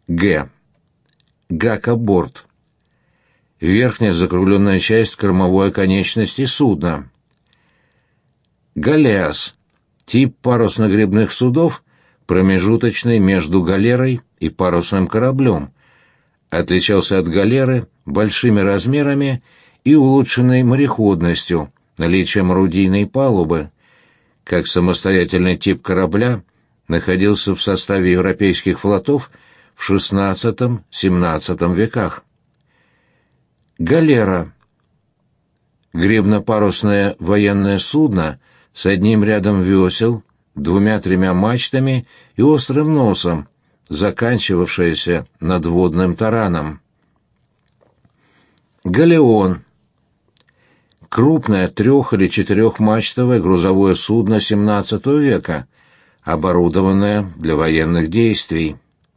Г. Гакоборд. Верхняя закругленная часть кормовой оконечности судна. Галеас. Тип парусно-гребных судов, промежуточный между галерой и парусным кораблем. Отличался от галеры большими размерами и улучшенной мореходностью, наличием орудийной палубы. Как самостоятельный тип корабля находился в составе европейских флотов в XVI-XVII веках. Галера. Гребно-парусное военное судно с одним рядом весел, двумя-тремя мачтами и острым носом, заканчивавшееся надводным тараном. Галеон. Крупное 3- или 4-мачтовое грузовое судно XVII века, оборудованное для военных действий.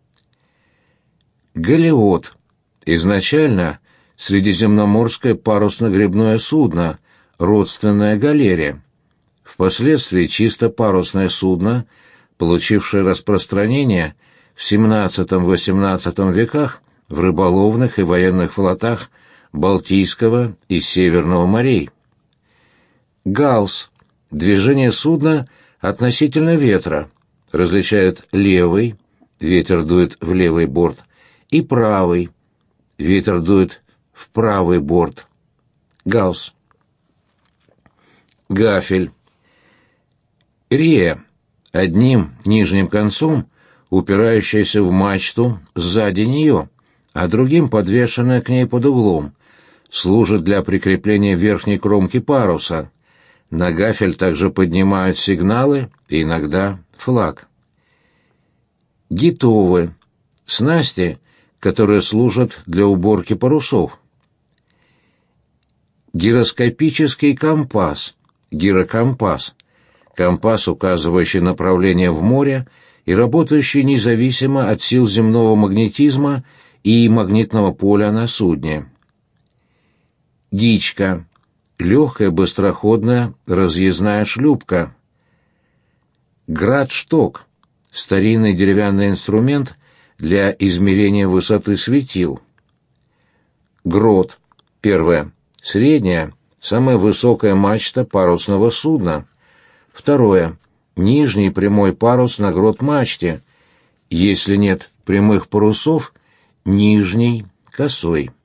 Галеот. Изначально средиземноморское парусно-гребное судно, родственное галере. Впоследствии чисто парусное судно, получившее распространение в XVII-XVIII веках в рыболовных и военных флотах Балтийского и Северного морей. Галс. Движение судна относительно ветра. Различают левый, ветер дует в левый борт, и правый, ветер дует в правый борт. Галс. Гафель. Рия. Одним нижним концом упирающаяся в мачту сзади нее, а другим подвешенная к ней под углом, служит для прикрепления верхней кромки паруса. На гафель также поднимают сигналы и иногда флаг. Гитовы. Снасти, которые служат для уборки парусов. Гироскопический компас. Гирокомпас. Компас, указывающий направление в море и работающий независимо от сил земного магнетизма и магнитного поля на судне. Гичка. Легкая, быстроходная, разъездная шлюпка. Градшток. Старинный деревянный инструмент для измерения высоты светил. Грот. Первое. Средняя, самая высокая мачта парусного судна. Второе. Нижний прямой парус на грот-мачте. Если нет прямых парусов, нижний косой.